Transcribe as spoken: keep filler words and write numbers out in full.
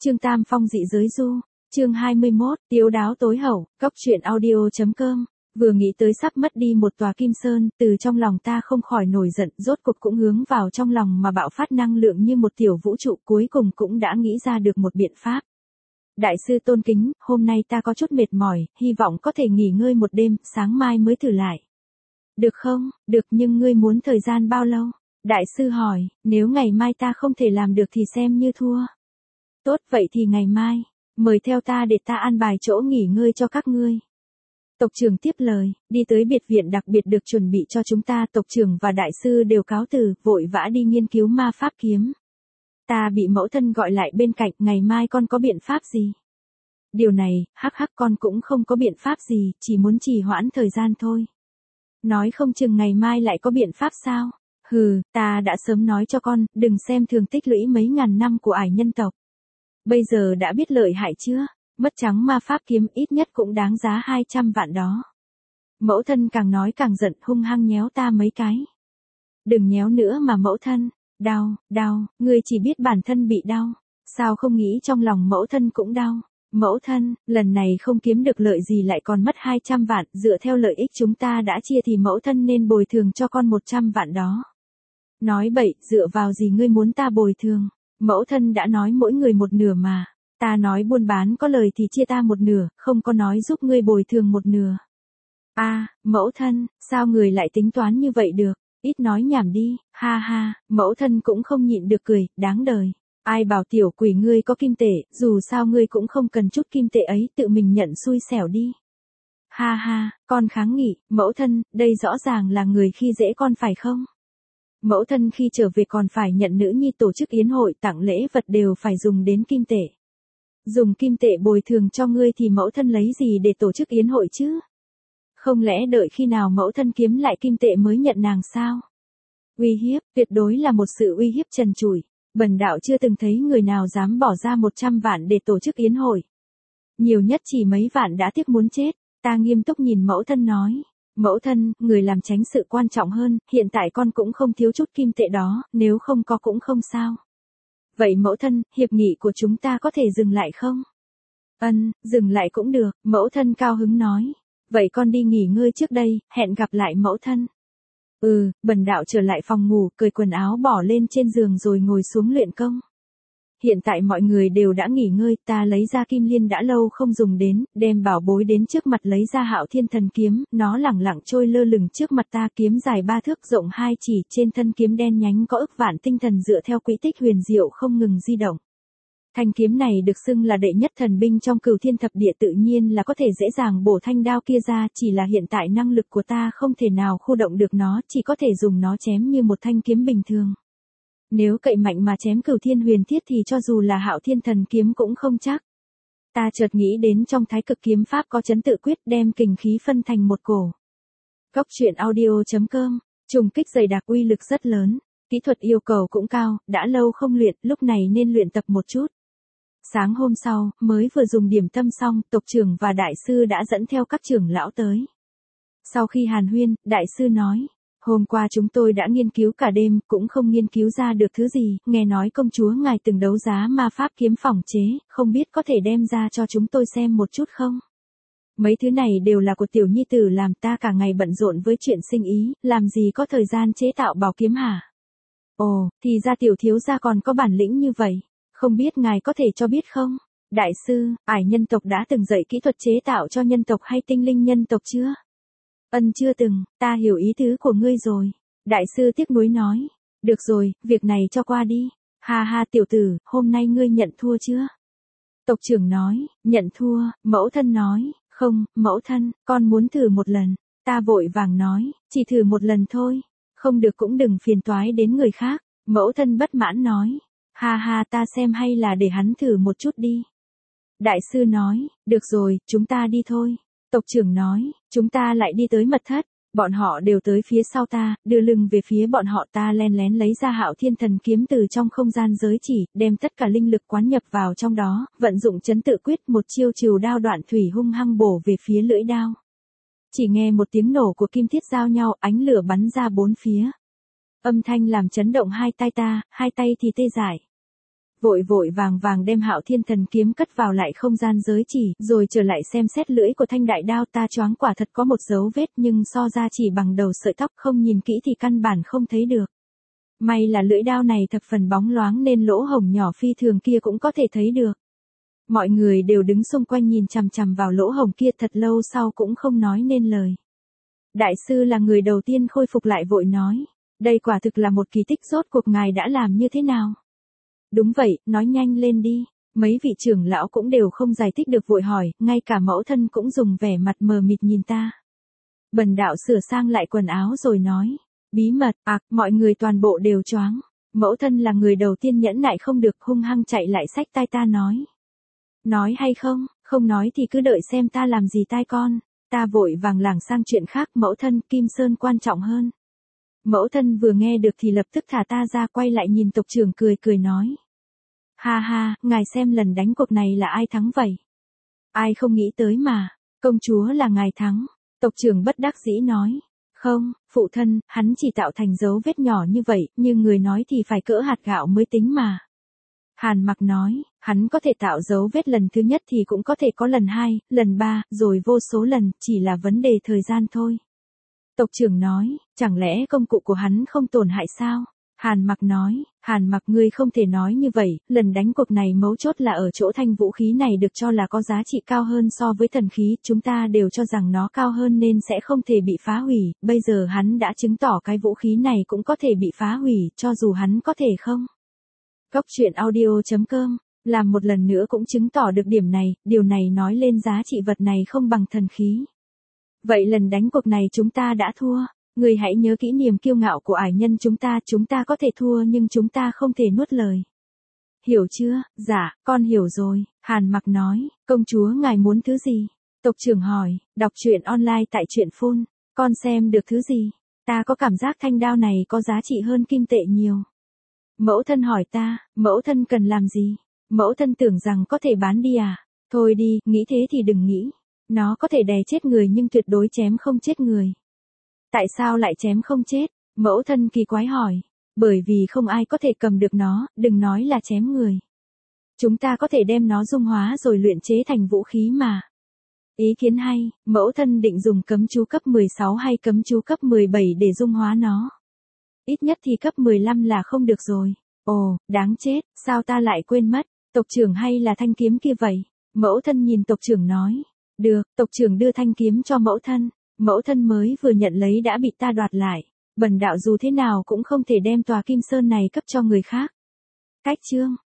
Trương Tam Phong dị giới du, chương hai mươi mốt, Tiếu đáo tối hậu, Cốc truyện audio chấm com. Vừa nghĩ tới sắp mất đi một tòa kim sơn, từ trong lòng ta không khỏi nổi giận, rốt cục cũng hướng vào trong lòng mà bạo phát năng lượng như một tiểu vũ trụ, cuối cùng cũng đã nghĩ ra được một biện pháp. Đại sư tôn kính, hôm nay ta có chút mệt mỏi, hy vọng có thể nghỉ ngơi một đêm, sáng mai mới thử lại. Được không? Được, nhưng ngươi muốn thời gian bao lâu? Đại sư hỏi, nếu ngày mai ta không thể làm được thì xem như thua. Tốt, vậy thì ngày mai, mời theo ta để ta an bài chỗ nghỉ ngơi cho các ngươi. Tộc trưởng tiếp lời, đi tới biệt viện đặc biệt được chuẩn bị cho chúng ta, tộc trưởng và đại sư đều cáo từ, vội vã đi nghiên cứu ma pháp kiếm. Ta bị mẫu thân gọi lại bên cạnh, ngày mai con có biện pháp gì? Điều này, hắc hắc con cũng không có biện pháp gì, chỉ muốn trì hoãn thời gian thôi. Nói không chừng ngày mai lại có biện pháp sao? Hừ, ta đã sớm nói cho con, đừng xem thường tích lũy mấy ngàn năm của ải nhân tộc. Bây giờ đã biết lợi hại chưa? Mất trắng ma pháp kiếm ít nhất cũng đáng giá hai trăm vạn đó. Mẫu thân càng nói càng giận, hung hăng nhéo ta mấy cái. Đừng nhéo nữa mà mẫu thân. Đau, đau, ngươi chỉ biết bản thân bị đau. Sao không nghĩ trong lòng mẫu thân cũng đau? Mẫu thân, lần này không kiếm được lợi gì lại còn mất hai trăm vạn, dựa theo lợi ích chúng ta đã chia thì mẫu thân nên bồi thường cho con một trăm vạn đó. Nói bậy, dựa vào gì ngươi muốn ta bồi thường? Mẫu thân đã nói mỗi người một nửa mà. Ta nói buôn bán có lời thì chia ta một nửa, không có nói giúp ngươi bồi thường một nửa. A, à, mẫu thân, sao người lại tính toán như vậy được? Ít nói nhảm đi, ha ha, mẫu thân cũng không nhịn được cười, đáng đời. Ai bảo tiểu quỷ ngươi có kim tệ, dù sao ngươi cũng không cần chút kim tệ ấy, tự mình nhận xui xẻo đi. Ha ha, con kháng nghị, mẫu thân, đây rõ ràng là người khi dễ con phải không? Mẫu thân khi trở về còn phải nhận nữ nhi tổ chức yến hội, tặng lễ vật đều phải dùng đến kim tệ. Dùng kim tệ bồi thường cho ngươi thì mẫu thân lấy gì để tổ chức yến hội chứ? Không lẽ đợi khi nào mẫu thân kiếm lại kim tệ mới nhận nàng sao? Uy hiếp, tuyệt đối là một sự uy hiếp trần trụi. Bần đạo chưa từng thấy người nào dám bỏ ra một trăm vạn để tổ chức yến hội. Nhiều nhất chỉ mấy vạn đã tiếc muốn chết. Ta nghiêm túc nhìn mẫu thân nói. Mẫu thân, người làm tránh sự quan trọng hơn, hiện tại con cũng không thiếu chút kim tệ đó, nếu không có cũng không sao. Vậy mẫu thân, hiệp nghị của chúng ta có thể dừng lại không? Ân, dừng lại cũng được, mẫu thân cao hứng nói. Vậy con đi nghỉ ngơi trước đây, hẹn gặp lại mẫu thân. Ừ, bần đạo trở lại phòng ngủ, cởi quần áo bỏ lên trên giường rồi ngồi xuống luyện công. Hiện tại mọi người đều đã nghỉ ngơi, ta lấy ra kim liên đã lâu không dùng đến, đem bảo bối đến trước mặt, lấy ra Hạo Thiên Thần kiếm, nó lẳng lặng trôi lơ lửng trước mặt ta, kiếm dài ba thước rộng hai chỉ, trên thân kiếm đen nhánh có ức vạn tinh thần dựa theo quỹ tích huyền diệu không ngừng di động. Thanh kiếm này được xưng là đệ nhất thần binh trong Cửu Thiên Thập Địa, tự nhiên là có thể dễ dàng bổ thanh đao kia ra, chỉ là hiện tại năng lực của ta không thể nào khu động được nó, chỉ có thể dùng nó chém như một thanh kiếm bình thường. Nếu cậy mạnh mà chém Cửu Thiên Huyền Thiết thì cho dù là Hạo Thiên Thần kiếm cũng không chắc. Ta chợt nghĩ đến trong Thái Cực kiếm pháp có chấn tự quyết, đem kình khí phân thành một cổ. Cốc truyện audio chấm com, trùng kích dày đặc, uy lực rất lớn, kỹ thuật yêu cầu cũng cao, đã lâu không luyện, lúc này nên luyện tập một chút. Sáng hôm sau, mới vừa dùng điểm tâm xong, tộc trưởng và đại sư đã dẫn theo các trưởng lão tới. Sau khi hàn huyên, đại sư nói, hôm qua chúng tôi đã nghiên cứu cả đêm, cũng không nghiên cứu ra được thứ gì, nghe nói công chúa ngài từng đấu giá ma pháp kiếm phỏng chế, không biết có thể đem ra cho chúng tôi xem một chút không? Mấy thứ này đều là của tiểu nhi tử làm, ta cả ngày bận rộn với chuyện sinh ý, làm gì có thời gian chế tạo bảo kiếm hả? Ồ, thì ra tiểu thiếu gia còn có bản lĩnh như vậy. Không biết ngài có thể cho biết không? Đại sư, ải nhân tộc đã từng dạy kỹ thuật chế tạo cho nhân tộc hay tinh linh nhân tộc chưa? Ân, chưa từng, ta hiểu ý tứ của ngươi rồi. Đại sư tiếc nuối nói. Được rồi, việc này cho qua đi. Ha ha tiểu tử, hôm nay ngươi nhận thua chưa? Tộc trưởng nói, nhận thua, mẫu thân nói, không, mẫu thân, con muốn thử một lần. Ta vội vàng nói, chỉ thử một lần thôi. Không được cũng đừng phiền toái đến người khác. Mẫu thân bất mãn nói. Ha ha, ta xem hay là để hắn thử một chút đi. Đại sư nói, được rồi, chúng ta đi thôi. Tộc trưởng nói, chúng ta lại đi tới mật thất. Bọn họ đều tới phía sau ta, đưa lưng về phía bọn họ, ta len lén lấy ra Hạo Thiên Thần kiếm từ trong không gian giới chỉ, đem tất cả linh lực quán nhập vào trong đó, vận dụng chấn tự quyết, một chiêu trừ đao đoạn thủy hung hăng bổ về phía lưỡi đao. Chỉ nghe một tiếng nổ của kim thiết giao nhau, ánh lửa bắn ra bốn phía. Âm thanh làm chấn động hai tai ta, hai tay thì tê dại. vội vội vàng vàng đem Hạo Thiên Thần kiếm cất vào lại không gian giới chỉ, rồi trở lại xem xét lưỡi của thanh đại đao, ta choáng, quả thật có một dấu vết nhưng so ra chỉ bằng đầu sợi tóc, không nhìn kỹ thì căn bản không thấy được. May là lưỡi đao này thập phần bóng loáng nên lỗ hổng nhỏ phi thường kia cũng có thể thấy được. Mọi người đều đứng xung quanh nhìn chằm chằm vào lỗ hổng kia thật lâu sau cũng không nói nên lời. Đại sư là người đầu tiên khôi phục lại vội nói, đây quả thực là một kỳ tích, rốt cuộc ngài đã làm như thế nào? Đúng vậy, nói nhanh lên đi. Mấy vị trưởng lão cũng đều không giải thích được vội hỏi, ngay cả mẫu thân cũng dùng vẻ mặt mờ mịt nhìn ta. Bần đạo sửa sang lại quần áo rồi nói, bí mật, à, mọi người toàn bộ đều choáng. Mẫu thân là người đầu tiên nhẫn nại không được, hung hăng chạy lại xách tai ta nói. Nói hay không, không nói thì cứ đợi xem ta làm gì tai con. Ta vội vàng lảng sang chuyện khác, mẫu thân, Kim Sơn quan trọng hơn. Mẫu thân vừa nghe được thì lập tức thả ta ra, quay lại nhìn tộc trưởng cười cười nói. Ha ha, ngài xem lần đánh cuộc này là ai thắng vậy? Ai không nghĩ tới mà, công chúa là ngài thắng. Tộc trưởng bất đắc dĩ nói. Không, phụ thân, hắn chỉ tạo thành dấu vết nhỏ như vậy, nhưng người nói thì phải cỡ hạt gạo mới tính mà. Hàn Mặc nói, hắn có thể tạo dấu vết lần thứ nhất thì cũng có thể có lần hai, lần ba, rồi vô số lần, chỉ là vấn đề thời gian thôi. Tộc trưởng nói, chẳng lẽ công cụ của hắn không tổn hại sao? Hàn Mặc nói, Hàn Mặc ngươi không thể nói như vậy, lần đánh cuộc này mấu chốt là ở chỗ thanh vũ khí này được cho là có giá trị cao hơn so với thần khí, chúng ta đều cho rằng nó cao hơn nên sẽ không thể bị phá hủy, bây giờ hắn đã chứng tỏ cái vũ khí này cũng có thể bị phá hủy, cho dù hắn có thể không. Cốc truyện audio chấm com, làm một lần nữa cũng chứng tỏ được điểm này, điều này nói lên giá trị vật này không bằng thần khí. Vậy lần đánh cuộc này chúng ta đã thua. Người hãy nhớ kỹ niềm kiêu ngạo của ải nhân chúng ta, chúng ta có thể thua nhưng chúng ta không thể nuốt lời. Hiểu chưa? Dạ, con hiểu rồi, Hàn Mặc nói, công chúa ngài muốn thứ gì? Tộc trưởng hỏi, đọc truyện online tại truyện phun, con xem được thứ gì? Ta có cảm giác thanh đao này có giá trị hơn kim tệ nhiều. Mẫu thân hỏi ta, mẫu thân cần làm gì? Mẫu thân tưởng rằng có thể bán đi à? Thôi đi, nghĩ thế thì đừng nghĩ. Nó có thể đè chết người nhưng tuyệt đối chém không chết người. Tại sao lại chém không chết? Mẫu thân kỳ quái hỏi. Bởi vì không ai có thể cầm được nó, đừng nói là chém người. Chúng ta có thể đem nó dung hóa rồi luyện chế thành vũ khí mà. Ý kiến hay, mẫu thân định dùng cấm chú cấp mười sáu hay cấm chú cấp mười bảy để dung hóa nó. Ít nhất thì cấp mười lăm là không được rồi. Ồ, đáng chết, sao ta lại quên mất, tộc trưởng hay là thanh kiếm kia vậy? Mẫu thân nhìn tộc trưởng nói. Được, tộc trưởng đưa thanh kiếm cho mẫu thân. Mẫu thân mới vừa nhận lấy đã bị ta đoạt lại. Bần đạo dù thế nào cũng không thể đem tòa Kim Sơn này cấp cho người khác. Cách chương.